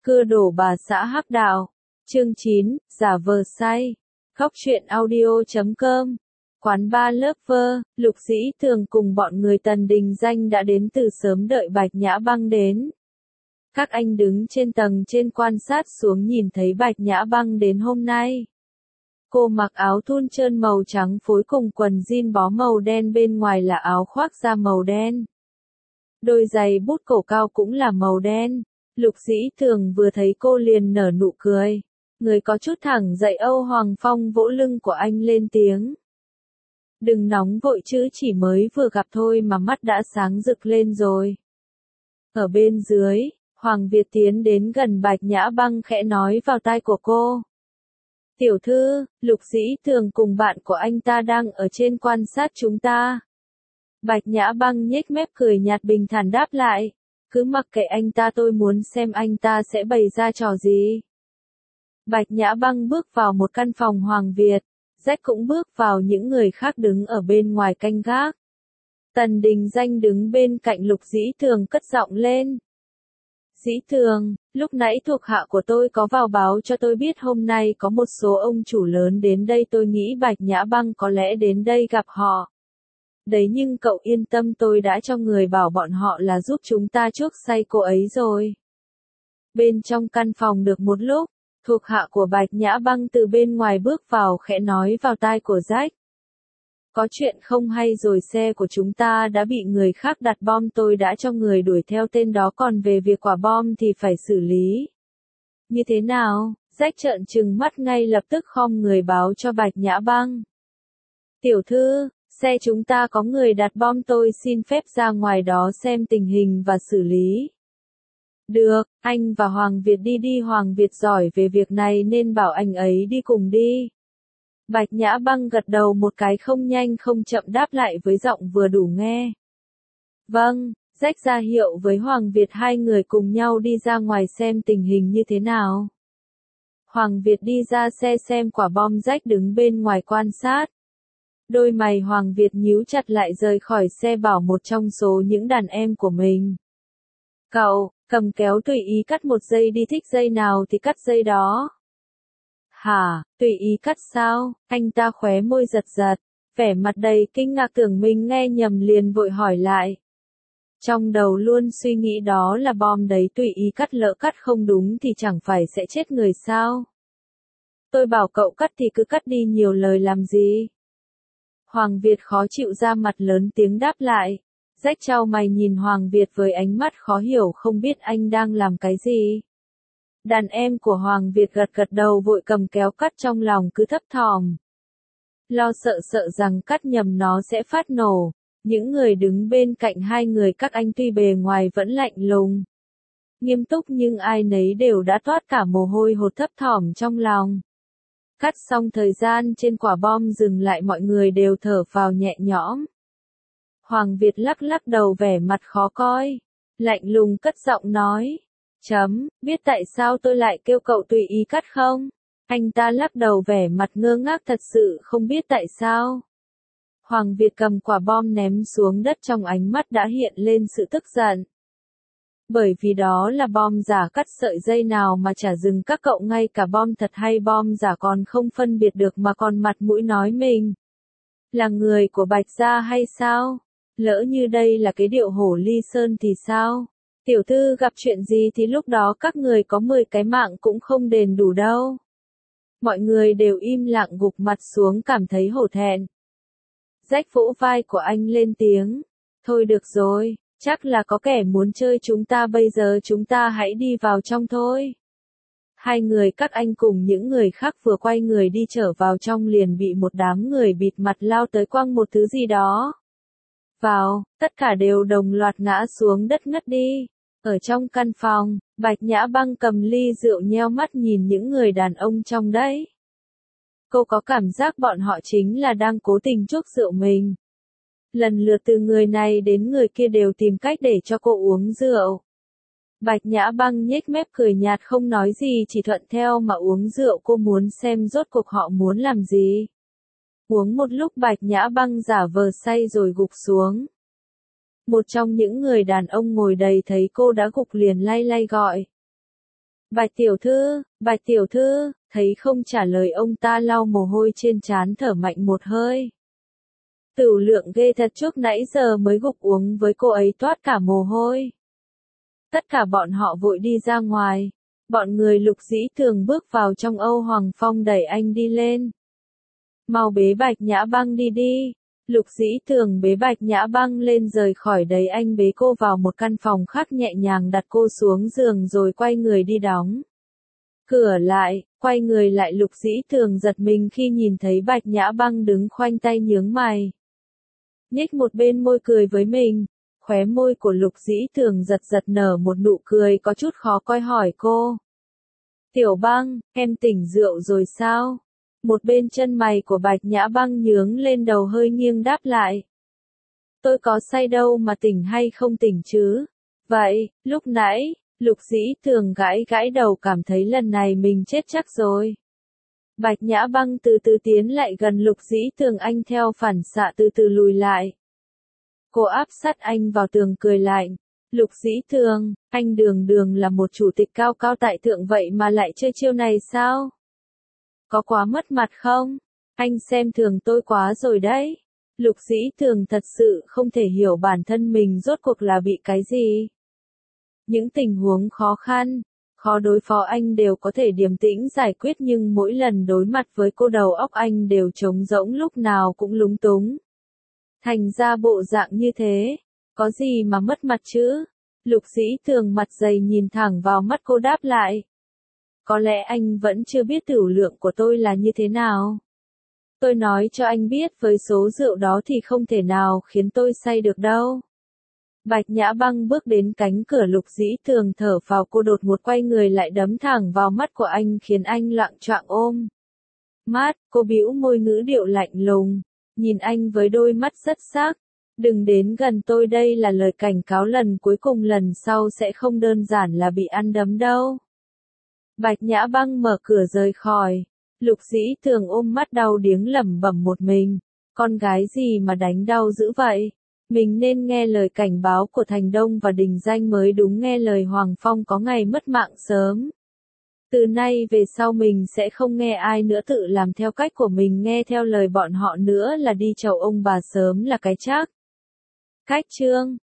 Cưa đổ bà xã hắc đạo. Chương 9, giả vờ say. Góc truyện audio.com. Quán bar Lover, Lục Dĩ Thường cùng bọn người Tần Đình Danh đã đến từ sớm đợi Bạch Nhã Băng đến. Các anh đứng trên tầng trên quan sát xuống nhìn thấy Bạch Nhã Băng đến hôm nay. Cô mặc áo thun trơn màu trắng phối cùng quần jean bó màu đen, bên ngoài là áo khoác da màu đen. Đôi giày bút cổ cao cũng là màu đen. Lục Dĩ Thường vừa thấy cô liền nở nụ cười. Người có chút thẳng dậy, Âu Hoàng Phong vỗ lưng của anh lên tiếng. Đừng nóng vội chứ, chỉ mới vừa gặp thôi mà mắt đã sáng rực lên rồi. Ở bên dưới, Hoàng Việt tiến đến gần Bạch Nhã Băng khẽ nói vào tai của cô. Tiểu thư, Lục Dĩ Thường cùng bạn của anh ta đang ở trên quan sát chúng ta. Bạch Nhã Băng nhếch mép cười nhạt bình thản đáp lại. Cứ mặc kệ anh ta, tôi muốn xem anh ta sẽ bày ra trò gì. Bạch Nhã Băng bước vào một căn phòng Hoàng Việt. Jack cũng bước vào, những người khác đứng ở bên ngoài canh gác. Tần Đình Danh đứng bên cạnh Lục Dĩ Thường cất giọng lên. Dĩ Thường, lúc nãy thuộc hạ của tôi có vào báo cho tôi biết hôm nay có một số ông chủ lớn đến đây, tôi nghĩ Bạch Nhã Băng có lẽ đến đây gặp họ. Đấy, nhưng cậu yên tâm, tôi đã cho người bảo bọn họ là giúp chúng ta chuốc say cô ấy rồi. Bên trong căn phòng được một lúc, thuộc hạ của Bạch Nhã Băng từ bên ngoài bước vào khẽ nói vào tai của Jack. Có chuyện không hay rồi, xe của chúng ta đã bị người khác đặt bom, tôi đã cho người đuổi theo tên đó, còn về việc quả bom thì phải xử lý. Như thế nào? Jack trợn trừng mắt, ngay lập tức khom người báo cho Bạch Nhã Băng. Tiểu thư, xe chúng ta có người đặt bom, tôi xin phép ra ngoài đó xem tình hình và xử lý. Được, anh và Hoàng Việt đi đi, Hoàng Việt giỏi về việc này nên bảo anh ấy đi cùng đi. Bạch Nhã Băng gật đầu một cái, không nhanh không chậm đáp lại với giọng vừa đủ nghe. Vâng, Jack ra hiệu với Hoàng Việt, hai người cùng nhau đi ra ngoài xem tình hình như thế nào. Hoàng Việt đi ra xe xem quả bom, Jack đứng bên ngoài quan sát. Đôi mày Hoàng Việt nhíu chặt lại, rời khỏi xe bảo một trong số những đàn em của mình. Cậu, cầm kéo tùy ý cắt một dây đi, thích dây nào thì cắt dây đó. Hả, tùy ý cắt sao? Anh ta khóe môi giật giật, vẻ mặt đầy kinh ngạc, tưởng mình nghe nhầm liền vội hỏi lại. Trong đầu luôn suy nghĩ đó là bom đấy, tùy ý cắt, lỡ cắt không đúng thì chẳng phải sẽ chết người sao? Tôi bảo cậu cắt thì cứ cắt đi, nhiều lời làm gì? Hoàng Việt khó chịu ra mặt lớn tiếng đáp lại. Jack chau mày nhìn Hoàng Việt với ánh mắt khó hiểu, không biết anh đang làm cái gì. Đàn em của Hoàng Việt gật gật đầu, vội cầm kéo cắt, trong lòng cứ thấp thỏm. Lo sợ rằng cắt nhầm nó sẽ phát nổ. Những người đứng bên cạnh hai người các anh tuy bề ngoài vẫn lạnh lùng, nghiêm túc, nhưng ai nấy đều đã toát cả mồ hôi hột, thấp thỏm trong lòng. Cắt xong, thời gian trên quả bom dừng lại, mọi người đều thở phào nhẹ nhõm. Hoàng Việt lắc lắc đầu, vẻ mặt khó coi, lạnh lùng cất giọng nói. Biết tại sao tôi lại kêu cậu tùy ý cắt không? Anh ta lắc đầu, vẻ mặt ngơ ngác, thật sự không biết tại sao. Hoàng Việt cầm quả bom ném xuống đất, trong ánh mắt đã hiện lên sự tức giận. Bởi vì đó là bom giả, cắt sợi dây nào mà chả dừng, các cậu ngay cả bom thật hay bom giả còn không phân biệt được mà còn mặt mũi nói mình là người của Bạch gia hay sao? Lỡ như đây là cái điệu hổ ly sơn thì sao? Tiểu thư gặp chuyện gì thì lúc đó các người có 10 cái mạng cũng không đền đủ đâu. Mọi người đều im lặng, gục mặt xuống, cảm thấy hổ thẹn. Jack vỗ vai của anh lên tiếng. Thôi được rồi, chắc là có kẻ muốn chơi chúng ta, bây giờ chúng ta hãy đi vào trong thôi. Hai người các anh cùng những người khác vừa quay người đi trở vào trong liền bị một đám người bịt mặt lao tới, quăng một thứ gì đó vào, tất cả đều đồng loạt ngã xuống đất ngất đi. Ở trong căn phòng, Bạch Nhã Băng cầm ly rượu nheo mắt nhìn những người đàn ông trong đấy. Cô có cảm giác bọn họ chính là đang cố tình chuốc rượu mình. Lần lượt từ người này đến người kia đều tìm cách để cho cô uống rượu. Bạch Nhã Băng nhếch mép cười nhạt, không nói gì, chỉ thuận theo mà uống rượu. Cô muốn xem rốt cuộc họ muốn làm gì. Uống một lúc, Bạch Nhã Băng giả vờ say rồi gục xuống. Một trong những người đàn ông ngồi đầy thấy cô đã gục liền lay lay gọi. Bạch tiểu thư, thấy không trả lời ông ta lau mồ hôi trên trán thở mạnh một hơi. Tửu Lượng ghê thật, trước nãy giờ mới gục uống với cô ấy toát cả mồ hôi. Tất cả bọn họ vội đi ra ngoài. Bọn người Lục Dĩ Tường bước vào trong, Âu Hoàng Phong đẩy anh đi lên. Mau bế Bạch Nhã Băng đi đi. Lục Dĩ Tường bế Bạch Nhã Băng lên rời khỏi đấy, anh bế cô vào một căn phòng khác, nhẹ nhàng đặt cô xuống giường rồi quay người đi đóng cửa lại. Quay người lại, Lục Dĩ Tường giật mình khi nhìn thấy Bạch Nhã Băng đứng khoanh tay nhướng mày. Nhếch một bên môi cười với mình. Khóe môi của Lục Dĩ Tường giật giật nở một nụ cười có chút khó coi, hỏi cô. Tiểu Băng, em tỉnh rượu rồi sao? Một bên chân mày của Bạch Nhã Băng nhướng lên, đầu hơi nghiêng đáp lại. Tôi có say đâu mà tỉnh hay không tỉnh chứ? Vậy, lúc nãy, Lục Dĩ Tường gãi gãi đầu, cảm thấy lần này mình chết chắc rồi. Bạch Nhã Băng từ từ tiến lại gần Lục Dĩ Tường, anh theo phản xạ từ từ lùi lại. Cô áp sát anh vào tường cười lạnh. Lục Dĩ Tường, anh đường đường là một chủ tịch cao cao tại thượng vậy mà lại chơi chiêu này sao? Có quá mất mặt không? Anh xem thường tôi quá rồi đấy. Lục Dĩ Tường thật sự không thể hiểu bản thân mình rốt cuộc là bị cái gì. Những tình huống khó khăn, khó đối phó anh đều có thể điềm tĩnh giải quyết, nhưng mỗi lần đối mặt với cô đầu óc anh đều trống rỗng, lúc nào cũng lúng túng. Thành ra bộ dạng như thế, có gì mà mất mặt chứ? Lục Dĩ Tường mặt dày nhìn thẳng vào mắt cô đáp lại. Có lẽ anh vẫn chưa biết tửu lượng của tôi là như thế nào. Tôi nói cho anh biết, với số rượu đó thì không thể nào khiến tôi say được đâu. Bạch Nhã Băng bước đến cánh cửa, Lục Dĩ Tường thở phào, cô đột ngột quay người lại đấm thẳng vào mắt của anh khiến anh loạng choạng ôm mắt. Cô bĩu môi, ngữ điệu lạnh lùng, nhìn anh với đôi mắt rất sắc. Đừng đến gần tôi, đây là lời cảnh cáo lần cuối cùng, lần sau sẽ không đơn giản là bị ăn đấm đâu. Bạch Nhã Băng mở cửa rời khỏi. Lục Dĩ Tường ôm mắt đau điếng lẩm bẩm một mình. Con gái gì mà đánh đau dữ vậy? Mình nên nghe lời cảnh báo của Thành Đông và Đình Danh mới đúng, nghe lời Hoàng Phong có ngày mất mạng sớm. Từ nay về sau mình sẽ không nghe ai nữa, tự làm theo cách của mình, nghe theo lời bọn họ nữa là đi chầu ông bà sớm là cái chắc. Cách chương